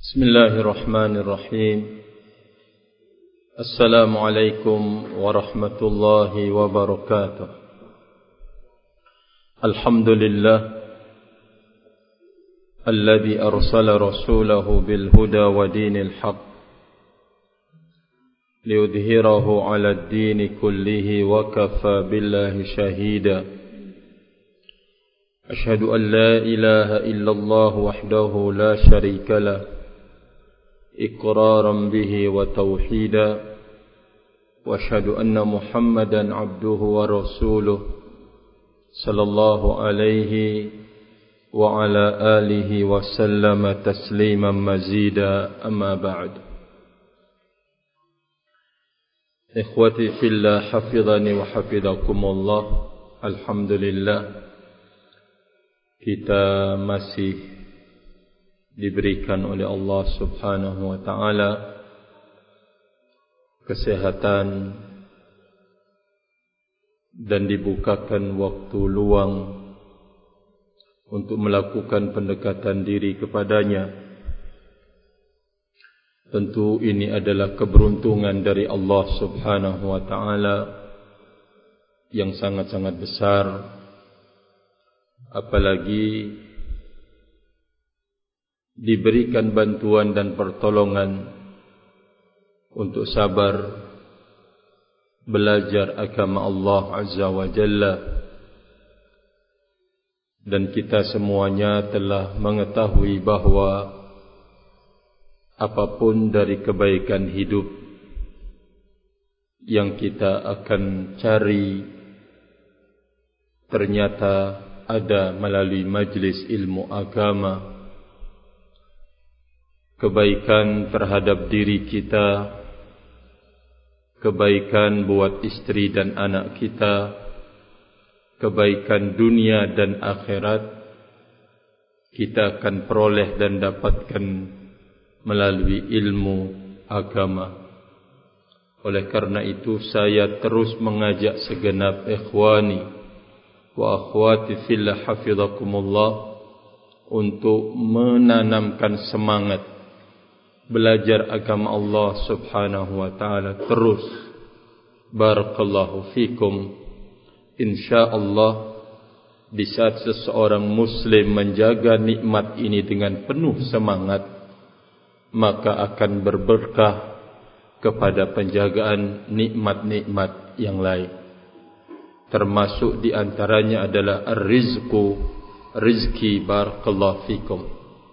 Bismillahirrahmanirrahim. Assalamualaikum warahmatullahi wabarakatuh. Alhamdulillah alladhi arsala rasulahu bil huda wa dinil haq liyudhhirahu 'ala ad-din kullihi wa kafa billahi shahida. Ashhadu an la ilaha illallah wahdahu la sharika lah إقرارا به وتوحيدا وأشهد أن محمدا عبده ورسوله صلى الله عليه وعلى آله وسلم تسليما مزيدا أما بعد إخوتي في الله حفظني وحفظكم الله. Alhamdulillah kita masih diberikan oleh Allah Subhanahu wa ta'ala kesehatan dan dibukakan waktu luang untuk melakukan pendekatan diri kepadanya. Tentu ini adalah keberuntungan dari Allah Subhanahu wa ta'ala yang sangat-sangat besar, apalagi diberikan bantuan dan pertolongan untuk sabar belajar agama Allah Azza wa Jalla, dan kita semuanya telah mengetahui bahawa apapun dari kebaikan hidup yang kita akan cari ternyata ada melalui majlis ilmu agama. Kebaikan terhadap diri kita, kebaikan buat istri dan anak kita, kebaikan dunia dan akhirat, kita akan peroleh dan dapatkan melalui ilmu agama. Oleh karena itu saya terus mengajak segenap ikhwani wa akhwati fillah hafizakumullah untuk menanamkan semangat belajar agama Allah Subhanahu wa ta'ala terus. Barakallahu fikum. InsyaAllah di saat seseorang muslim menjaga nikmat ini dengan penuh semangat, maka akan berberkah kepada penjagaan nikmat-nikmat yang lain. Termasuk di antaranya adalah rizki. Barakallahu fikum.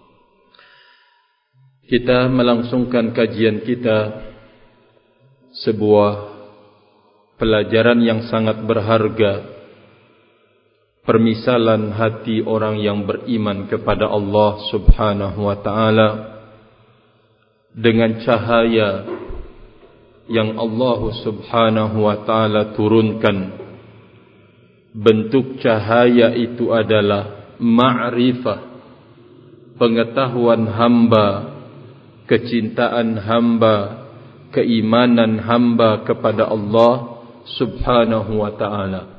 Kita melangsungkan kajian kita, sebuah pelajaran yang sangat berharga, permisalan hati orang yang beriman kepada Allah Subhanahu wa ta'ala dengan cahaya yang Allah Subhanahu wa ta'ala turunkan. Bentuk cahaya itu adalah ma'rifah, pengetahuan hamba, kecintaan hamba, keimanan hamba kepada Allah Subhanahu wa ta'ala.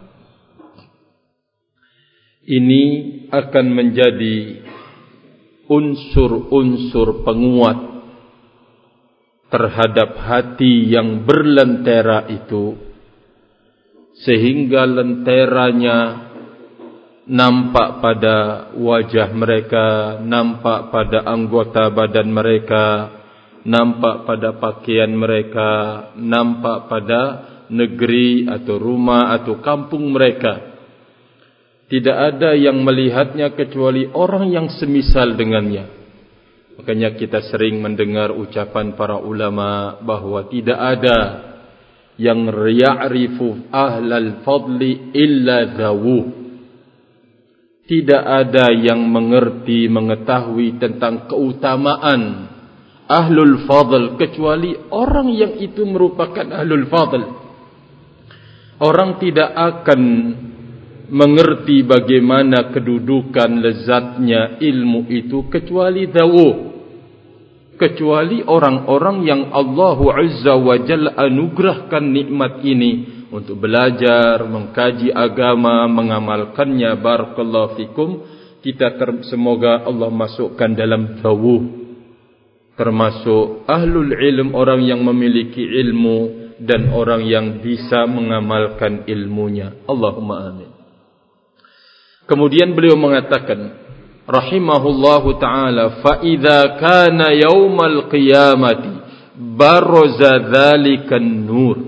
Ini akan menjadi unsur-unsur penguat terhadap hati yang berlentera itu, sehingga lenteranya nampak pada wajah mereka, nampak pada anggota badan mereka, nampak pada pakaian mereka, nampak pada negeri atau rumah atau kampung mereka. Tidak ada yang melihatnya kecuali orang yang semisal dengannya. Makanya kita sering mendengar ucapan para ulama bahawa tidak ada yang ya'rifu ahlal fadli illa dhawu. Tidak ada yang mengerti, mengetahui tentang keutamaan ahlul fadl kecuali orang yang itu merupakan ahlul fadl. Orang tidak akan mengerti bagaimana kedudukan lezatnya ilmu itu kecuali dawu, kecuali orang-orang yang Allah Azza wa Jalla anugerahkan nikmat ini untuk belajar, mengkaji agama, mengamalkannya. Barakallahu fikum. Kita semoga Allah masukkan dalam tawuh. termasuk ahlul ilm, orang yang memiliki ilmu dan orang yang bisa mengamalkan ilmunya. Allahumma amin. Kemudian beliau mengatakan rahimahullahu ta'ala, fa idza kana yaumal qiyamati baraza dzalikan nur.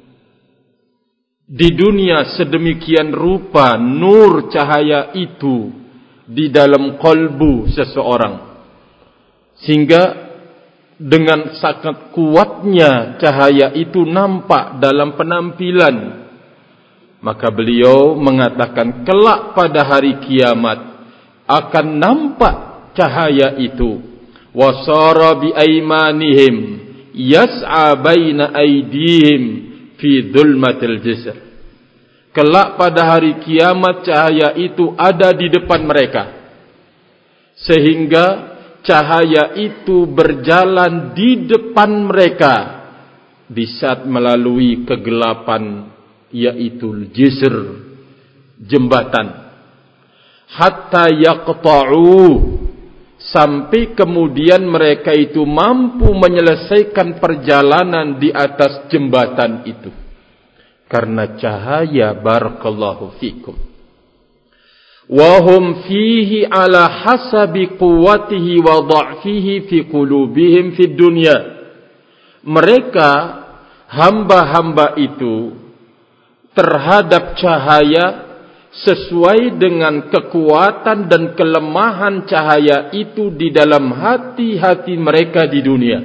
Di dunia sedemikian rupa nur cahaya itu di dalam qalbu seseorang, sehingga dengan sangat kuatnya cahaya itu nampak dalam penampilan. Maka beliau mengatakan kelak pada hari kiamat akan nampak cahaya itu. Wasara bi aymanihim yas'a baina aydihim fi dhulmatil jisr. Kelak pada hari kiamat cahaya itu ada di depan mereka, sehingga cahaya itu berjalan di depan mereka di saat melalui kegelapan, yaitu jisr, jembatan. Hatta yaqta'u, sampai kemudian mereka itu mampu menyelesaikan perjalanan di atas jembatan itu karena cahaya. Barakallahu fikum. Wa hum fihi ala hasabi quwwatihi wa dha'fihi fi qulubihim fid dunya. Mereka hamba-hamba itu terhadap cahaya sesuai dengan kekuatan dan kelemahan cahaya itu di dalam hati-hati mereka di dunia.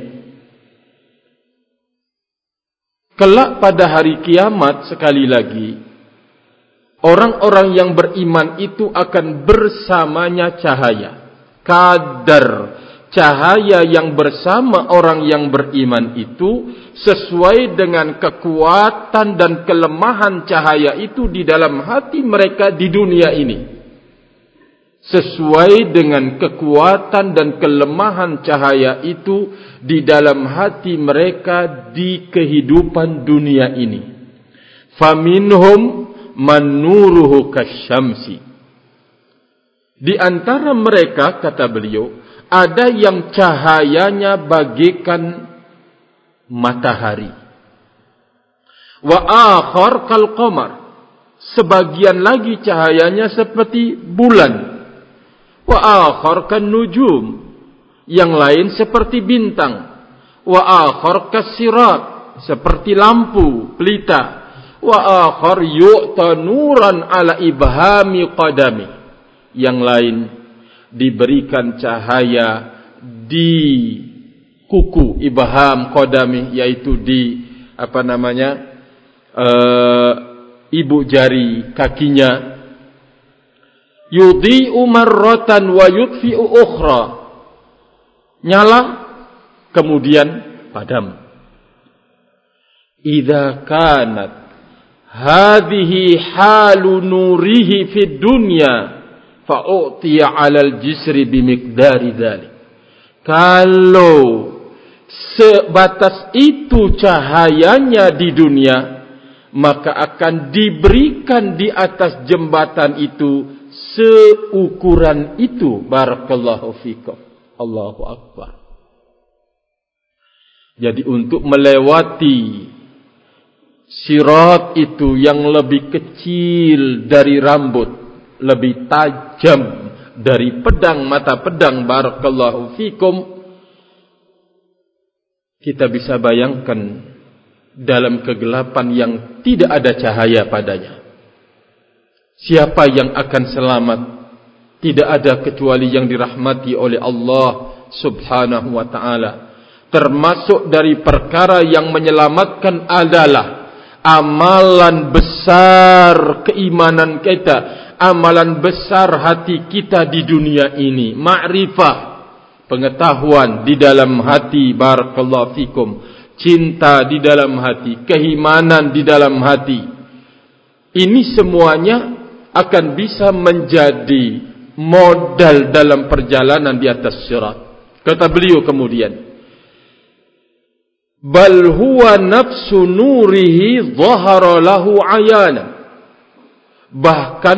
Kelak pada hari kiamat, sekali lagi, orang-orang yang beriman itu akan bersamanya cahaya. Kadar cahaya yang bersama orang yang beriman itu sesuai dengan kekuatan dan kelemahan cahaya itu di dalam hati mereka di dunia ini. Sesuai dengan kekuatan dan kelemahan cahaya itu di dalam hati mereka di kehidupan dunia ini. Faminhum man nuruhu kasyamsi. Di antara mereka, kata beliau, ada yang cahayanya bagaikan matahari. Wa akhar kal qamar. Sebagian lagi cahayanya seperti bulan. Wa akhar kan nujum. Yang lain seperti bintang. Wa akhar kasirat, seperti lampu pelita. Wa akhar yu'ta nuran ala ibhami qadami. Yang lain diberikan cahaya di kuku ibham qadami, yaitu di ibu jari kakinya. Yudhi'u marratan wa yudfi'u ukhra. Nyala kemudian padam. Idza kanat hadhihi halu nurihi fid dunya fa'utiya 'alal jisri bimiqdari dzalik. Kalau sebatas itu cahayanya di dunia, maka akan diberikan di atas jembatan itu seukuran itu. Barakallahu fikum. Allahu akbar. Jadi untuk melewati sirat itu yang lebih kecil dari rambut, lebih tajam dari pedang, mata pedang, barakallahu fikum, kita bisa bayangkan dalam kegelapan yang tidak ada cahaya padanya. Siapa yang akan selamat? Tidak ada kecuali yang dirahmati oleh Allah subhanahu wa ta'ala. Termasuk dari perkara yang menyelamatkan adalah amalan besar keimanan kita, amalan besar hati kita di dunia ini. Ma'rifah, pengetahuan di dalam hati, barakallahu fikum. Cinta di dalam hati, keimanan di dalam hati. Ini semuanya akan bisa menjadi modal dalam perjalanan di atas sirat. Kata beliau kemudian, bal huwa nafsu nurihi dhahara lahu ayana. Bahkan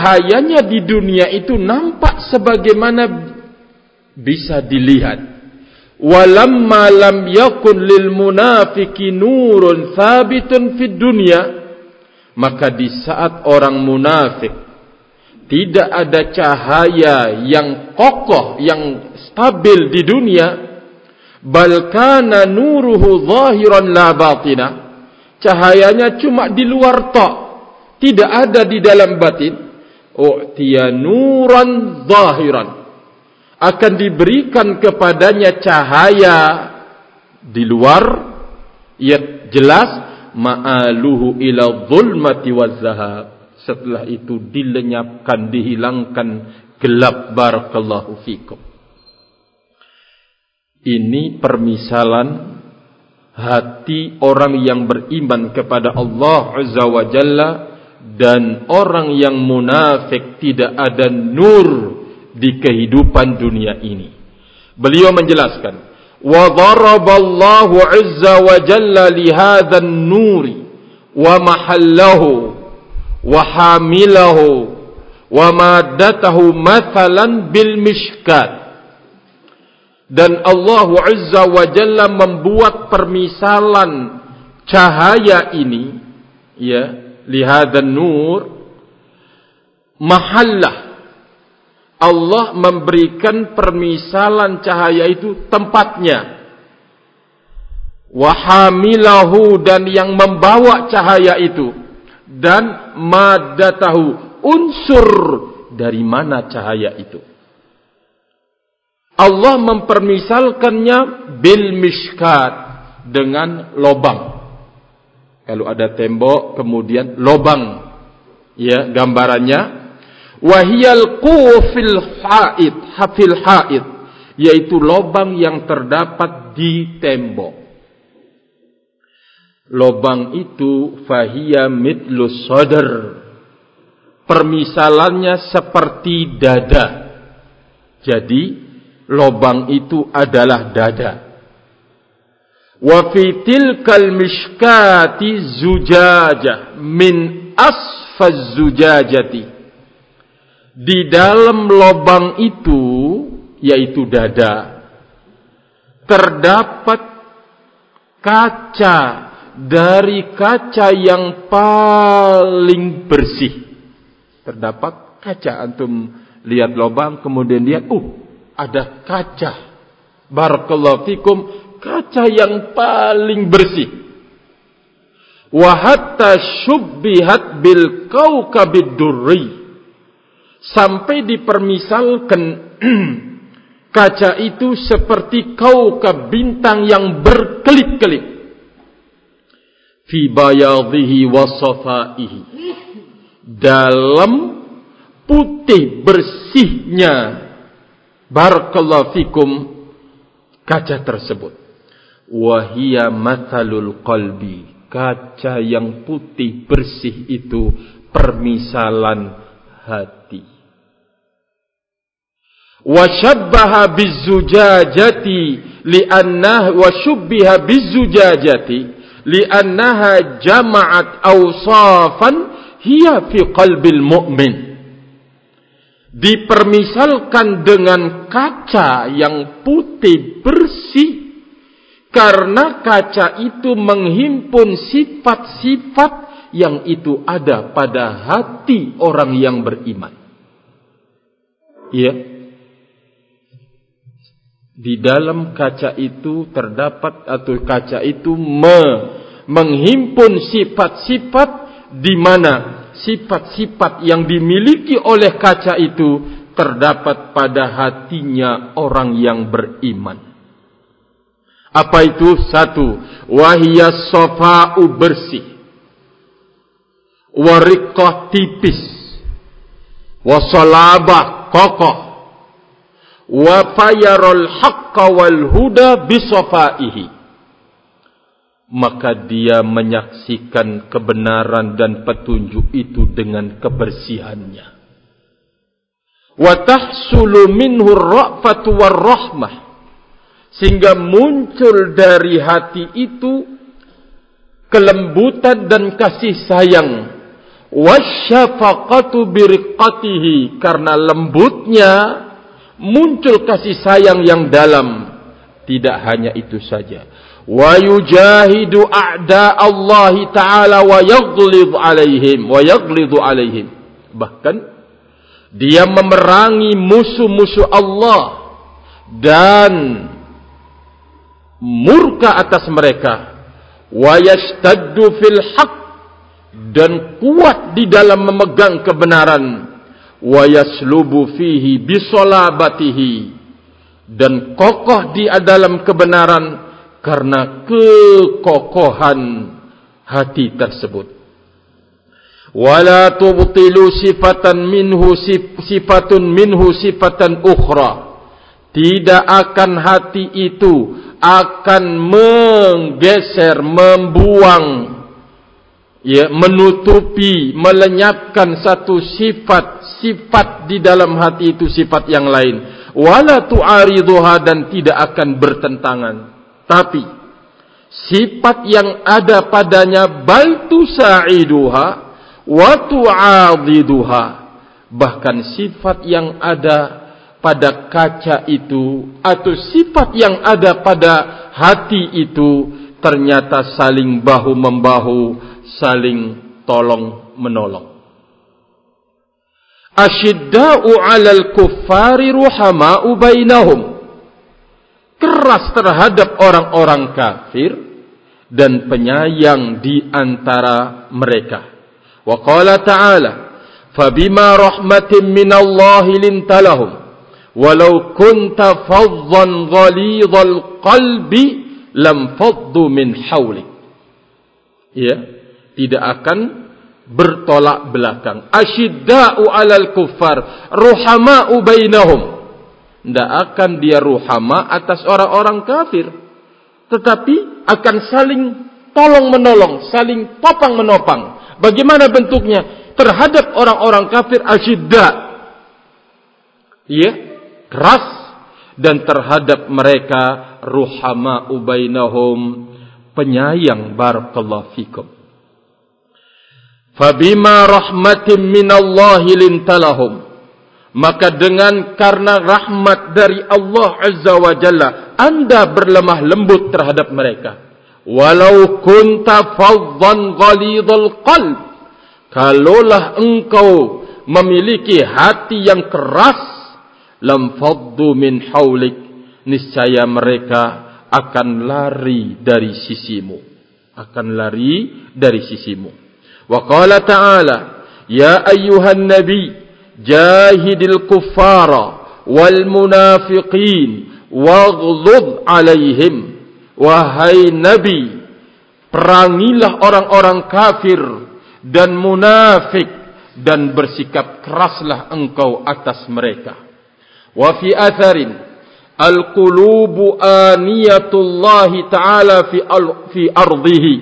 cahayanya di dunia itu nampak sebagaimana bisa dilihat. Walamma lam yakun lil munafiqi nurun thabitun fid dunya, maka di saat orang munafik tidak ada cahaya yang kokoh, yang stabil di dunia, bal kana nuruhu zahiran la batina, cahayanya cuma di luar tok, tidak ada di dalam batin. U'tiya nuran zahiran, akan diberikan kepadanya cahaya di luar, ya jelas, ma'aluhu ila zulmati waz zahab, setelah itu dilenyapkan, dihilangkan gelap. Barakallahu fikum. Ini permisalan hati orang yang beriman kepada Allah Azza wa Jalla dan orang yang munafik, tidak ada nur di kehidupan dunia ini. Beliau menjelaskan, wa daraballahu azza wa jalla li hadzal nuri wa mahallahu wa hamilahu wa maddatahu mathalan bil mishkat. Dan Allah azza wa jalla membuat permisalan cahaya ini, ya, li hadzal nur, mahallah, Allah memberikan permisalan cahaya itu tempatnya, wahamilahu, dan yang membawa cahaya itu, dan madatahu, unsur dari mana cahaya itu. Allah mempermisalkannya bil mishkat, dengan lobang. Kalau ada tembok kemudian lobang, ya, gambarannya. Wahiyal qufil haid, hafil haid, yaitu lobang yang terdapat di tembok. Lobang itu fahiya mitlu sadr, permisalannya seperti dada. Jadi lobang itu adalah dada. Wa fi tilkal mishkati zujajah min asfaz zujajati, di dalam lobang itu, yaitu dada, terdapat kaca dari kaca yang paling bersih. Terdapat kaca, antum lihat lobang kemudian lihat, ada kaca. Barakallahu fikum, kaca yang paling bersih. Wa hatta syubbihat bil kaukabid durri, sampai dipermisalkan kaca itu seperti kaukab, bintang yang berkelip-kelip. Fi bayadhihi wa safaihi, dalam putih bersihnya, barakallahu fikum, kaca tersebut. Wa hiya mathalul qalbi, kaca yang putih bersih itu permisalan hati. Wa syabbaha bizujajati li'annaha, wa syubbiha bizujajati li'annaha jama'at awsafan hiya fi qalbil mu'min. Dipermisalkan dengan kaca yang putih bersih karena kaca itu menghimpun sifat-sifat yang itu ada pada hati orang yang beriman. Ya. Di dalam kaca itu terdapat, atau kaca itu menghimpun sifat-sifat, di mana sifat-sifat yang dimiliki oleh kaca itu terdapat pada hatinya orang yang beriman. Apa itu? Satu, wahiyas safa'u, bersih, wariqah, tipis, wasalabah, kokoh, wa fayarul haqqa wal huda bisafaihi, maka dia menyaksikan kebenaran dan petunjuk itu dengan kebersihannya. Wa tahsulu minhu ar-ra'fatu war-rahmah, sehingga muncul dari hati itu kelembutan dan kasih sayang. Wasyafaqatu biriqatihi, karena lembutnya muncul kasih sayang yang dalam. Tidak hanya itu saja. Wa yujahidu a'da Allah Ta'ala wa yaghlidhu alaihim. Bahkan dia memerangi musuh-musuh Allah dan murka atas mereka. Wa yashtaddu fil haqq, dan kuat di dalam memegang kebenaran. Wa yaslubu fihi bisolabatihi, dan kokoh di dalam kebenaran karena kekokohan hati tersebut. Wala tubtilu sifatan minhu sifatan ukhra. Tidak akan hati itu akan menggeser, membuang, menutupi, melenyapkan satu sifat di dalam hati itu, sifat yang lain. Wala tu'ariduha, dan tidak akan bertentangan. Tapi sifat yang ada padanya bal tusa'iduha wa tu'adiduha. Bahkan sifat yang ada pada kaca itu atau sifat yang ada pada hati itu ternyata saling bahu-membahu, saling tolong-menolong. Asyidda'u 'alal kuffari ruhama'u bainahum. Keras terhadap orang-orang kafir dan penyayang di antara mereka. Wa qala ta'ala, "Fabima rahmatin minallahi lintalahum, walau kunta faddan ghalidhal qalbi lam faddu min hawlik." Ya, tidak akan bertolak belakang. Asyidda'u 'alal kuffar ruhama'u bainahum. Tidak akan dia ruhama atas orang-orang kafir, tetapi akan saling tolong-menolong, saling topang-menopang. Bagaimana bentuknya? Terhadap orang-orang kafir asyidda, ya, keras, dan terhadap mereka ruhama'u bainahum, penyayang. Barakallahu fikum. Fabima rahmatin minallahi lintalahum, maka karena rahmat dari Allah Azza wa Jalla, anda berlemah lembut terhadap mereka. Walau kunta faddan ghalidhal qalb, kalaulah engkau memiliki hati yang keras, lam faddu min haulik, niscaya mereka akan lari dari sisimu, Wa qala ta'ala, ya ayyuhan nabi jahidil kuffara wal munafiqin waghlud alaihim. Wahai nabi, perangilah orang-orang kafir dan munafik, dan bersikap keraslah engkau atas mereka. Wa fi atharin, al-qulubu aniyatullahi ta'ala fi ardihi,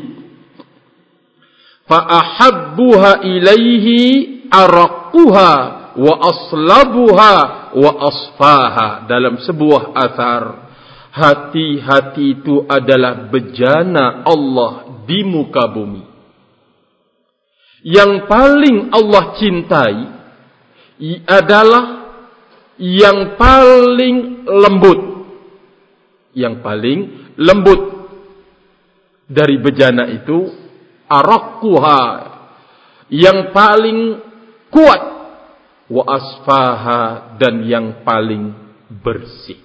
fa ahabbuha ilaihi araquha wa aslabuha wa asfaha. Dalam sebuah athar, hati-hati itu adalah bejana Allah di muka bumi. Yang paling Allah cintai adalah yang paling lembut. Yang paling lembut dari bejana itu araquha, yang paling kuat, wa asfaha, dan yang paling bersih.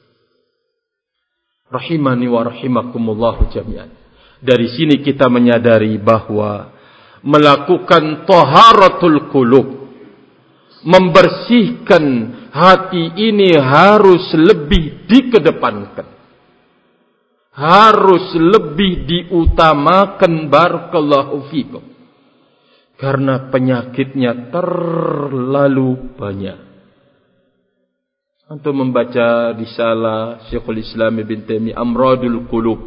Rahimani wa rahimakumullahu jami'an. Dari sini kita menyadari bahwa melakukan taharatul qulub, membersihkan hati ini harus lebih dikedepankan, harus lebih diutamakan. Barakallahu fikum. Karena penyakitnya terlalu banyak. Untuk membaca risalah Syekhul Islam Ibn Taimiyah Amradul Qulub,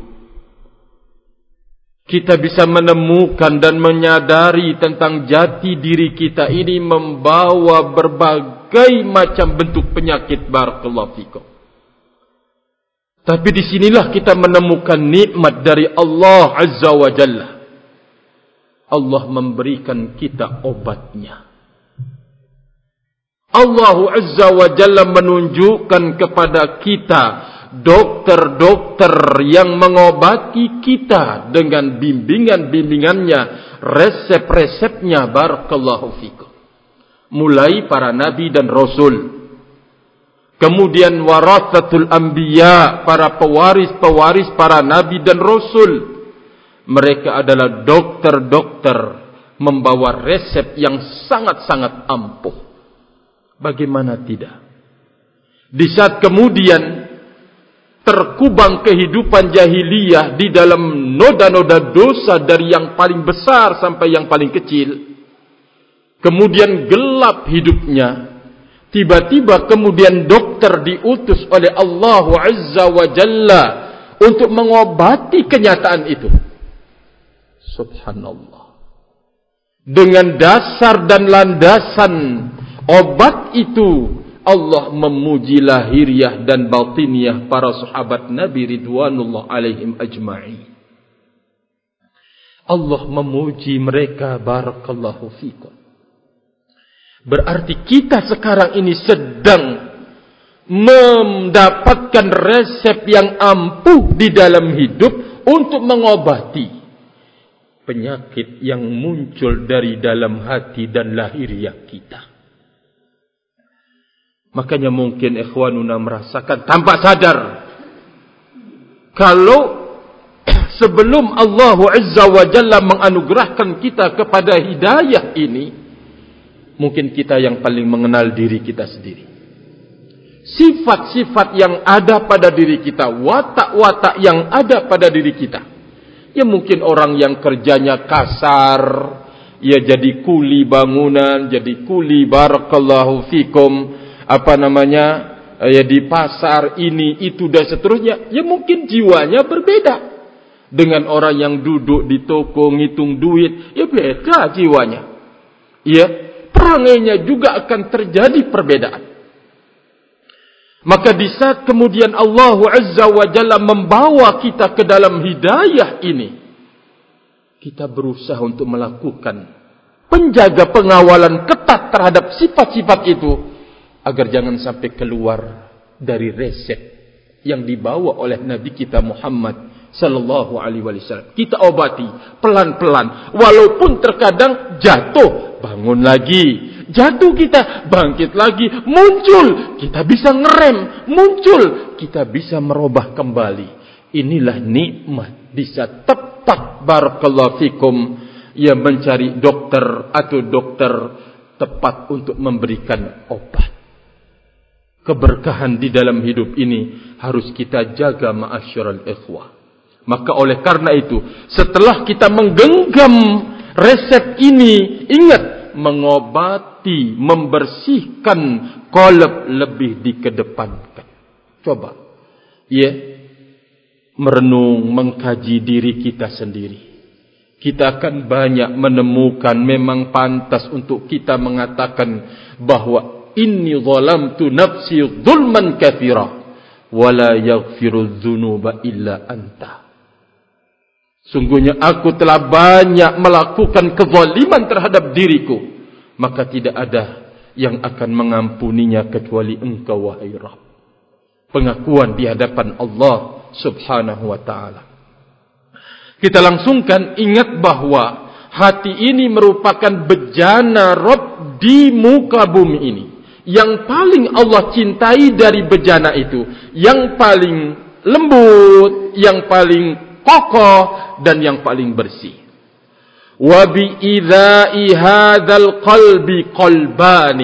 kita bisa menemukan dan menyadari tentang jati diri kita ini membawa berbagai macam bentuk penyakit. Barakallahu fikum. Tapi disinilah kita menemukan nikmat dari Allah Azza wa Jalla. Allah memberikan kita obatnya. Allah Azza wa Jalla menunjukkan kepada kita dokter-dokter yang mengobati kita dengan bimbingan-bimbingannya, resep-resepnya, barakallahu fikum. Mulai para nabi dan rasul. Kemudian warathatul anbiya, para pewaris-pewaris para nabi dan rasul. Mereka adalah dokter-dokter membawa resep yang sangat-sangat ampuh. Bagaimana tidak? Di saat kemudian terkubang kehidupan jahiliyah di dalam noda-noda dosa dari yang paling besar sampai yang paling kecil, kemudian gelap hidupnya, tiba-tiba kemudian dokter diutus oleh Allah Azza wa Jalla untuk mengobati kenyataan itu. Subhanallah. Dengan dasar dan landasan obat itu, Allah memuji lahiriah dan batiniah para sahabat Nabi ridwanullah alaihim ajma'in. Allah memuji mereka, barakallahu fikum. Berarti kita sekarang ini sedang mendapatkan resep yang ampuh di dalam hidup untuk mengobati penyakit yang muncul dari dalam hati dan lahiriah kita. Makanya mungkin ikhwanuna merasakan tanpa sadar, kalau sebelum Allah Azza wa Jalla menganugerahkan kita kepada hidayah ini, mungkin kita yang paling mengenal diri kita sendiri. Sifat-sifat yang ada pada diri kita, watak-watak yang ada pada diri kita. Ya mungkin orang yang kerjanya kasar, ya jadi kuli bangunan, jadi kuli barakallahu fikum, ya di pasar ini, itu dan seterusnya. Ya mungkin jiwanya berbeda dengan orang yang duduk di toko ngitung duit, ya beda jiwanya. Ya, perangainya juga akan terjadi perbedaan. Maka di saat kemudian Allah Azza wa Jalla membawa kita ke dalam hidayah ini, kita berusaha untuk melakukan penjaga pengawalan ketat terhadap sifat-sifat itu, agar jangan sampai keluar dari resep yang dibawa oleh Nabi kita Muhammad sallallahu alaihi wasallam. Kita obati pelan-pelan, walaupun terkadang jatuh, bangun lagi. Jatuh kita, bangkit lagi, muncul, kita bisa ngerem, muncul, kita bisa merubah kembali. Inilah nikmat di saat tepat barakallahu fikum, ya mencari dokter atau dokter tepat untuk memberikan obat. Keberkahan di dalam hidup ini harus kita jaga ma'asyiral ikhwah. Maka oleh karena itu, setelah kita menggenggam resep ini, ingat, mengobati, membersihkan qalb lebih dikedepankan. Coba, ya, merenung, mengkaji diri kita sendiri. Kita akan banyak menemukan memang pantas untuk kita mengatakan bahwa inni zalamtu nafsi zulman katsira wala yaghfiru dzunuba illa anta. Sungguhnya aku telah banyak melakukan kezaliman terhadap diriku, maka tidak ada yang akan mengampuninya kecuali Engkau wahai Rabb. Pengakuan di hadapan Allah Subhanahu wa taala. Kita langsungkan ingat bahwa hati ini merupakan bejana Rabb di muka bumi ini. Yang paling Allah cintai dari bejana itu, yang paling lembut, yang paling kokoh, dan yang paling bersih. Wa bi idza'i hadzal qalbi qalbani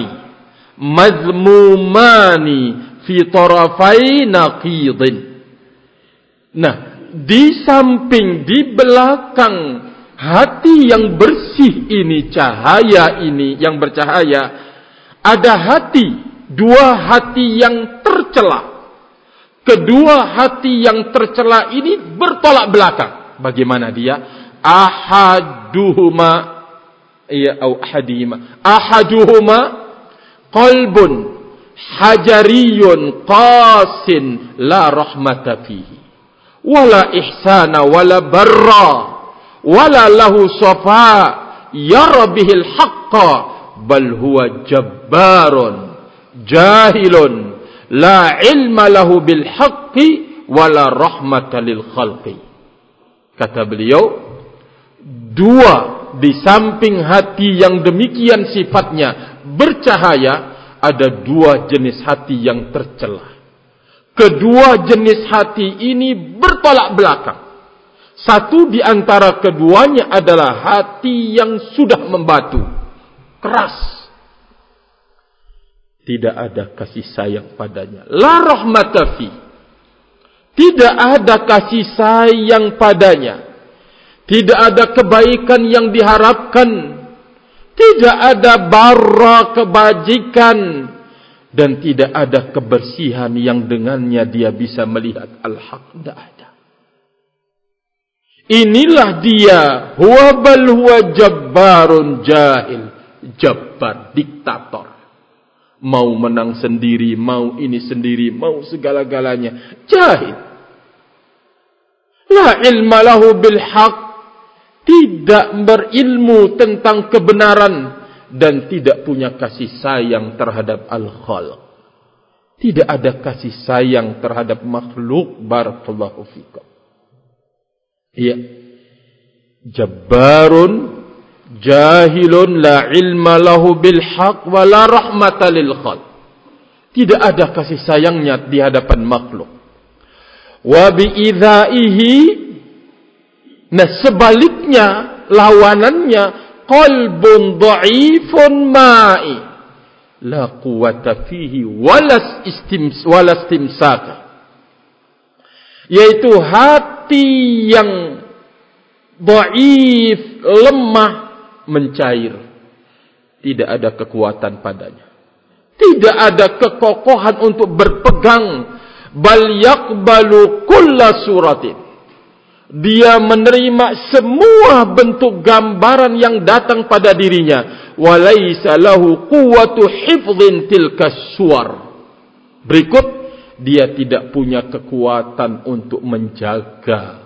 mazmumani fi tarafai naqidin. Nah, di samping, di belakang hati yang bersih ini, cahaya ini yang bercahaya, ada hati, dua hati yang tercela. Kedua hati yang tercela ini bertolak belakang. Bagaimana dia? Ahaduhuma, ya, au ahadihima. Ahaduhuma qalbun hajariyun qasin la rahmata fihi, wala ihsana wala barra, wala lahu safa yara bihil haqqa, bal huwa jabbarun jahilun la ilma lahu bil haqqi wala rahmata lil khalqi. Kata beliau, dua di samping hati yang demikian sifatnya bercahaya, ada dua jenis hati yang tercela. Kedua jenis hati ini bertolak belakang. Satu di antara keduanya adalah hati yang sudah membatu, keras. Tidak ada kasih sayang padanya. La rahmata fi. Tidak ada kasih sayang padanya. Tidak ada kebaikan yang diharapkan. Tidak ada bara kebajikan. Dan tidak ada kebersihan yang dengannya dia bisa melihat al-haq. Tidak ada. Inilah dia. Huwa bal huwa jabbarun jahil. Jabbar, diktator. Mau menang sendiri, mau ini sendiri, mau segala-galanya. Jahil. La ilma lahu bil haq. Tidak berilmu tentang kebenaran. Dan tidak punya kasih sayang terhadap al-khalq. Tidak ada kasih sayang terhadap makhluk. Barakallahu fikum. Iya. Jabbarun jahilun la ilma lahu bil haq wa la rahmata lil khalq. Tidak ada kasih sayangnya di hadapan makhluk. Wa bi idzaihi, nah sebaliknya, lawanannya, qalbun dha'ifun ma'i la quwwata fihi walas istimsak, yaitu hati yang dhaif, lemah, mencair, tidak ada kekuatan padanya, tidak ada kekokohan untuk berpegang. Bal yaqbalu kulla suratin, dia menerima semua bentuk gambaran yang datang pada dirinya. Walaysa lahu quwwatu hifdhin tilka suwar. Berikut, dia tidak punya kekuatan untuk menjaga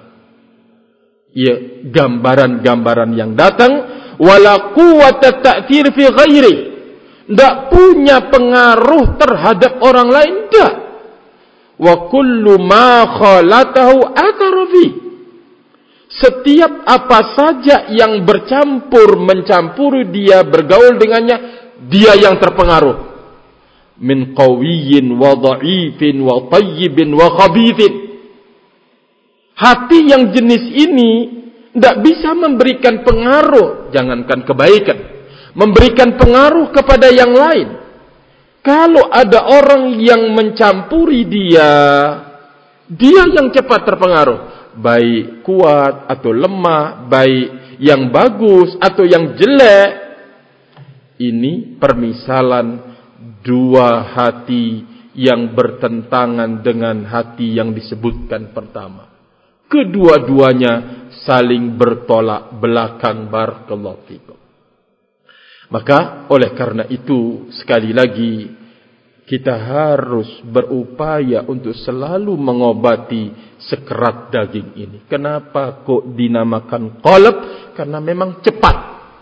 gambaran-gambaran yang datang. Wala quwwata ta'thir fi ghairi. Tidak punya pengaruh terhadap orang lain. Tidak. Wa kullu ma khalatahu athara fi. Setiap apa saja yang mencampuri dia, bergaul dengannya, dia yang terpengaruh. Min qawiyyin wa dha'ifin wa tayyibin wa khabithin. Hati yang jenis ini tidak bisa memberikan pengaruh, jangankan kebaikan, memberikan pengaruh kepada yang lain. Kalau ada orang yang mencampuri dia yang cepat terpengaruh. Baik kuat atau lemah, baik yang bagus atau yang jelek. Ini permisalan dua hati yang bertentangan dengan hati yang disebutkan pertama. Kedua-duanya saling bertolak belakang. Barakallahu fikum. Maka oleh karena itu, sekali lagi, kita harus berupaya untuk selalu mengobati sekerat daging ini. Kenapa kok dinamakan qalb? Karena memang cepat.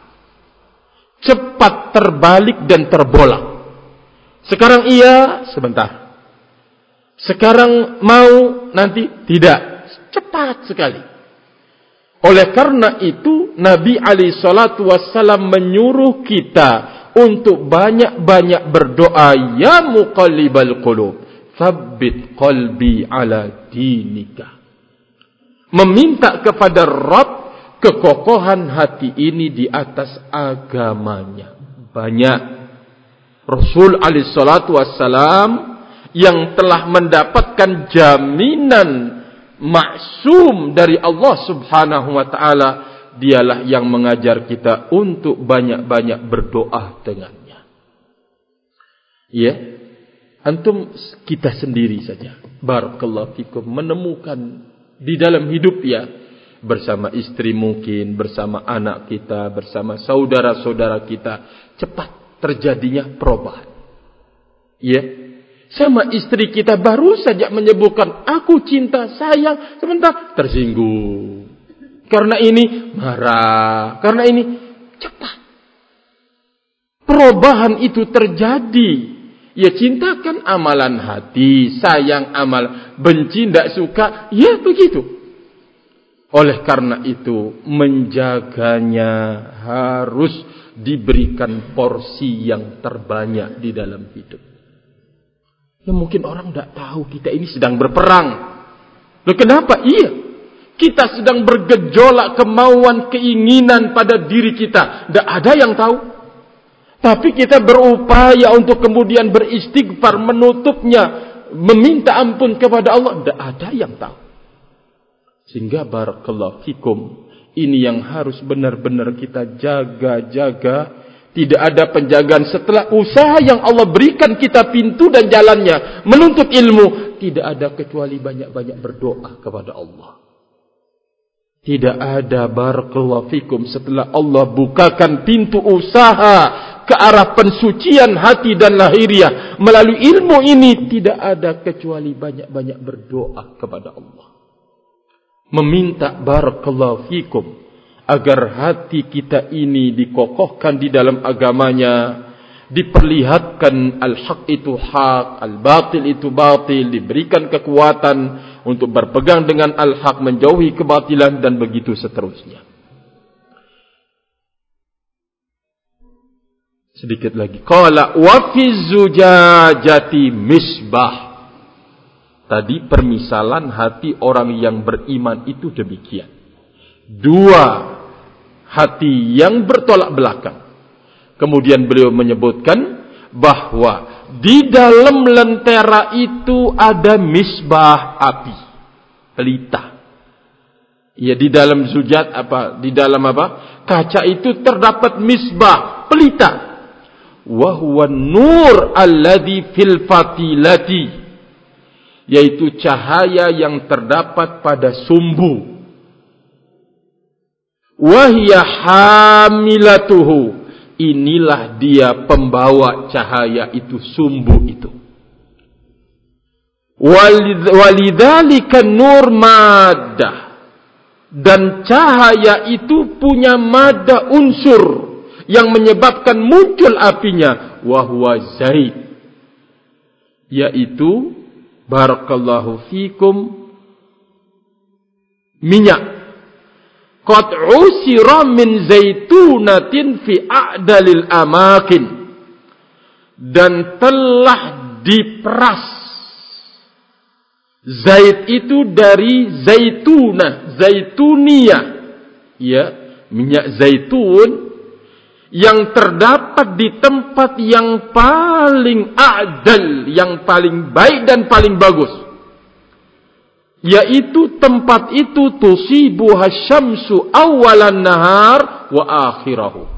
Cepat terbalik dan terbolak. Sekarang iya, sebentar. Sekarang mau, nanti tidak. Cepat sekali. Oleh karena itu, Nabi SAW menyuruh kita untuk banyak-banyak berdoa. Ya muqallibal qulub, tsabbit qalbi ala dinika. Meminta kepada Rabb kekokohan hati ini di atas agamanya. Banyak Rasul SAW yang telah mendapatkan jaminan maksum dari Allah Subhanahu wa taala, dialah yang mengajar kita untuk banyak-banyak berdoa dengannya. Ya, antum kita sendiri saja, barakallahu fikum, menemukan di dalam hidup ya, bersama istri mungkin, bersama anak kita, bersama saudara-saudara kita, cepat terjadinya perubahan. Ya, sama istri kita baru saja menyebutkan aku cinta, sayang, sebentar tersinggung. Karena ini marah, karena ini cepat. Perubahan itu terjadi Ya cintakan amalan hati, sayang amal, benci tidak suka, ya begitu. Oleh karena itu, menjaganya harus diberikan porsi yang terbanyak di dalam hidup. Ya mungkin orang tidak tahu kita ini sedang berperang. Loh kenapa? Iya, kita sedang bergejolak kemauan, keinginan pada diri kita. Tidak ada yang tahu. Tapi kita berupaya untuk kemudian beristighfar, menutupnya, meminta ampun kepada Allah. Tidak ada yang tahu. Sehingga barakallahu fikum, ini yang harus benar-benar kita jaga-jaga. Tidak ada penjagaan setelah usaha yang Allah berikan kita pintu dan jalannya menuntut ilmu. Tidak ada kecuali banyak-banyak berdoa kepada Allah. Tidak ada barakallahu fikum setelah Allah bukakan pintu usaha ke arah pensucian hati dan lahiriah melalui ilmu ini, tidak ada kecuali banyak-banyak berdoa kepada Allah, meminta barakallahu fikum agar hati kita ini dikokohkan di dalam agamanya, diperlihatkan al-haq itu hak, al-batil itu batil, diberikan kekuatan untuk berpegang dengan al-haq, menjauhi kebatilan, dan begitu seterusnya. Sedikit lagi. Qala wa fi zujajati misbah. Tadi permisalan hati orang yang beriman itu demikian. Dua hati yang bertolak belakang. Kemudian beliau menyebutkan bahwa di dalam lentera itu ada misbah api, pelita. Ya, di dalam zujat apa? Di dalam apa? Kaca itu terdapat misbah, pelita. Wa huwa nur alladhi fil fatilati, yaitu cahaya yang terdapat pada sumbu. Wa hiya hamilatuhu, inilah dia pembawa cahaya itu, sumbu itu. Walidzalika nur maddah, dan cahaya itu punya mada, unsur yang menyebabkan muncul apinya. Wahuwa zait, yaitu barakallahu fikum minyak. Qad usira min zaitunatin fi a'dalil amakin, dan telah diperas zait itu dari zaituna, zaitunia, ya, minyak zaitun yang terdapat di tempat yang paling a'dal, yang paling baik dan paling bagus, yaitu tempat itu tusibuha syamsu awalan nahar wa akhirahu,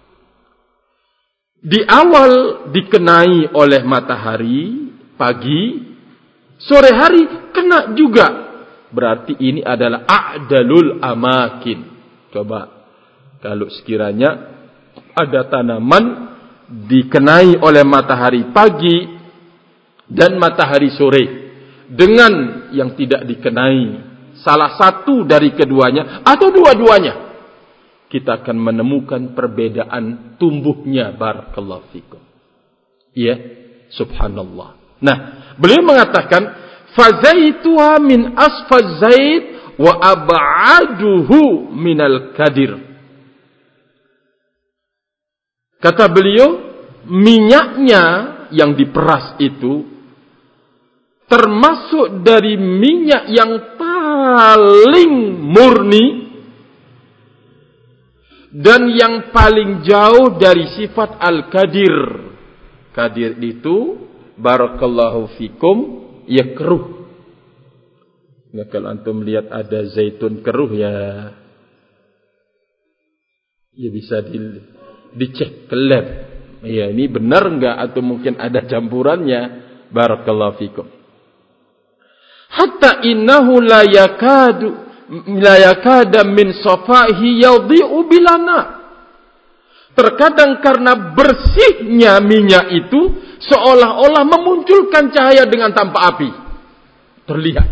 di awal dikenai oleh matahari pagi, sore hari kena juga. Berarti ini adalah a'dalul amakin. Coba kalau sekiranya ada tanaman dikenai oleh matahari pagi dan matahari sore dengan yang tidak dikenai salah satu dari keduanya atau dua-duanya, kita akan menemukan perbedaan tumbuhnya. Barakallahu fikum. Ya, subhanallah. Nah, beliau mengatakan fazaituha min asfaz zait wa ab'aduhu minal kadir. Kata beliau, minyaknya yang diperas itu termasuk dari minyak yang paling murni dan yang paling jauh dari sifat al-kadir. Kadir itu barakallahu fikum, ya keruh. Ya, kalau antum lihat ada zaitun keruh, ya bisa dicek ke lab. Ya, ini benar enggak atau mungkin ada campurannya. Barakallahu fikum. Hatta innahu la yakada min safahi yadhi'u bilana. Terkadang karena bersihnya minyak itu seolah-olah memunculkan cahaya dengan tanpa api. Terlihat.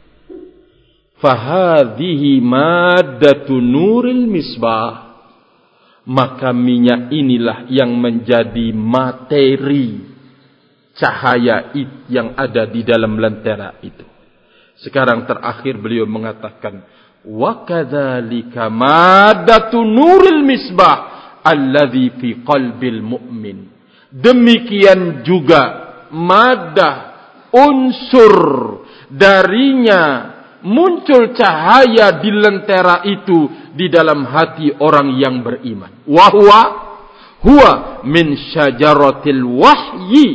Fahadhihi maddatu nuril misbah. Maka minyak inilah yang menjadi materi cahaya yang ada di dalam lentera itu. Sekarang terakhir beliau mengatakan, wa kadzalika maddatu nuril misbah alladzi fi qalbil mu'min. Demikian juga madah, unsur darinya muncul cahaya di lentera itu di dalam hati orang yang beriman. Wa huwa min syajaratil wahyi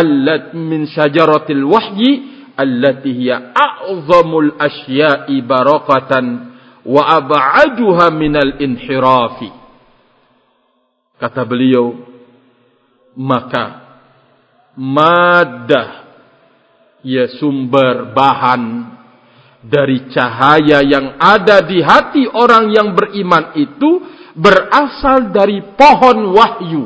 allati hiya a'zamul asya'i barakatan wa ab'aduha minal inhirafi. Kata beliau, maka madah, ya sumber bahan dari cahaya yang ada di hati orang yang beriman itu berasal dari pohon wahyu.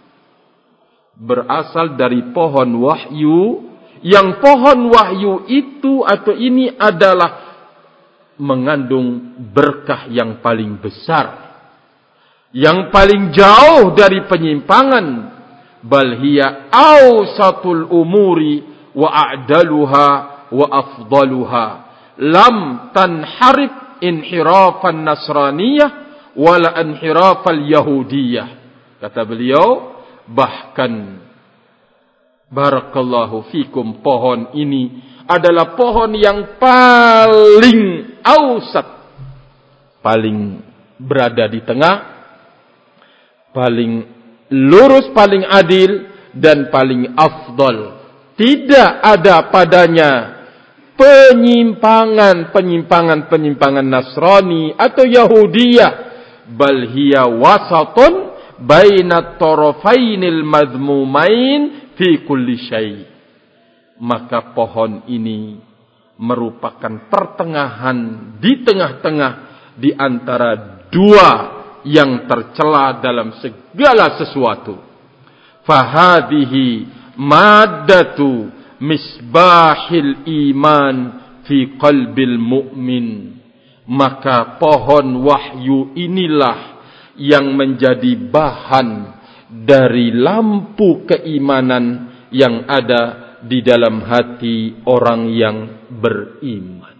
Berasal dari pohon wahyu, yang pohon wahyu itu atau ini adalah mengandung berkah yang paling besar, yang paling jauh dari penyimpangan. Bal hiya awsatul umuri wa a'daluha wa afdaluha. Lam tanharif inhirafan nasraniyah wala inhirafal yahudiyah. Kata beliau, bahkan barakallahu fikum, pohon ini adalah pohon yang paling awsat, paling berada di tengah, paling lurus, paling adil, dan paling afdal. Tidak ada padanya penyimpangan Nasrani atau Yahudiyah. Bal hiya wasatun bainat tarafainil madhmumain fi kulli syai'. Maka pohon ini merupakan pertengahan di tengah-tengah di antara dua yang tercela dalam segala sesuatu. Fahadihi maddatu misbahil iman fi qalbil mu'min. Maka pohon wahyu inilah yang menjadi bahan dari lampu keimanan yang ada di dalam hati orang yang beriman.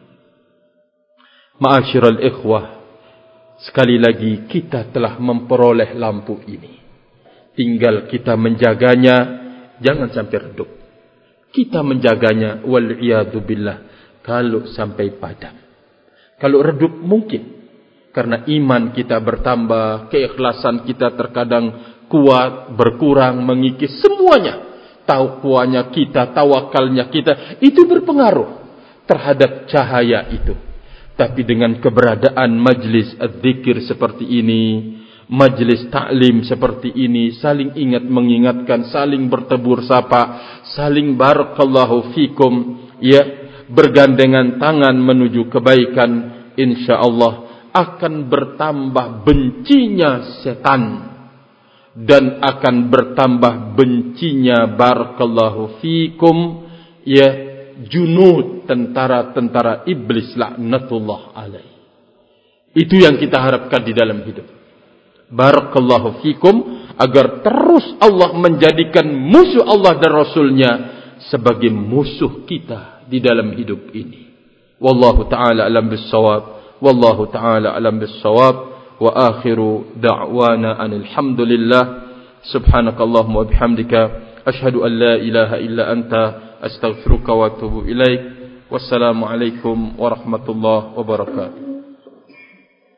Ma'asyiral ikhwah, sekali lagi kita telah memperoleh lampu ini. Tinggal kita menjaganya, jangan sampai redup. Kita menjaganya, wal'iyadu billah, kalau sampai padam. Kalau redup mungkin, karena iman kita bertambah, keikhlasan kita terkadang kuat, berkurang, mengikis, semuanya. Taqwanya kita, tawakalnya kita, itu berpengaruh terhadap cahaya itu. Tapi dengan keberadaan majlis adzikir seperti ini, majlis taklim seperti ini, saling ingat mengingatkan, saling bertebur sapa, saling barakallahu fikum, ya, bergandengan tangan menuju kebaikan, insyaallah akan bertambah bencinya setan dan akan bertambah bencinya barakallahu fikum, ya, junud, tentara-tentara iblis laknatullah alaih. Itu yang kita harapkan di dalam hidup. Barakallahu fikum, agar terus Allah menjadikan musuh Allah dan Rasulnya sebagai musuh kita di dalam hidup ini. Wallahu ta'ala alam bis-shawab. Wallahu ta'ala alam bis-shawab. Wa akhiru da'wana anilhamdulillah. Subhanakallahumma wa bihamdika ashhadu an la ilaha illa anta astaghfiruka wa atubu ilaik. Wassalamu alaikum warahmatullahi wabarakatuh.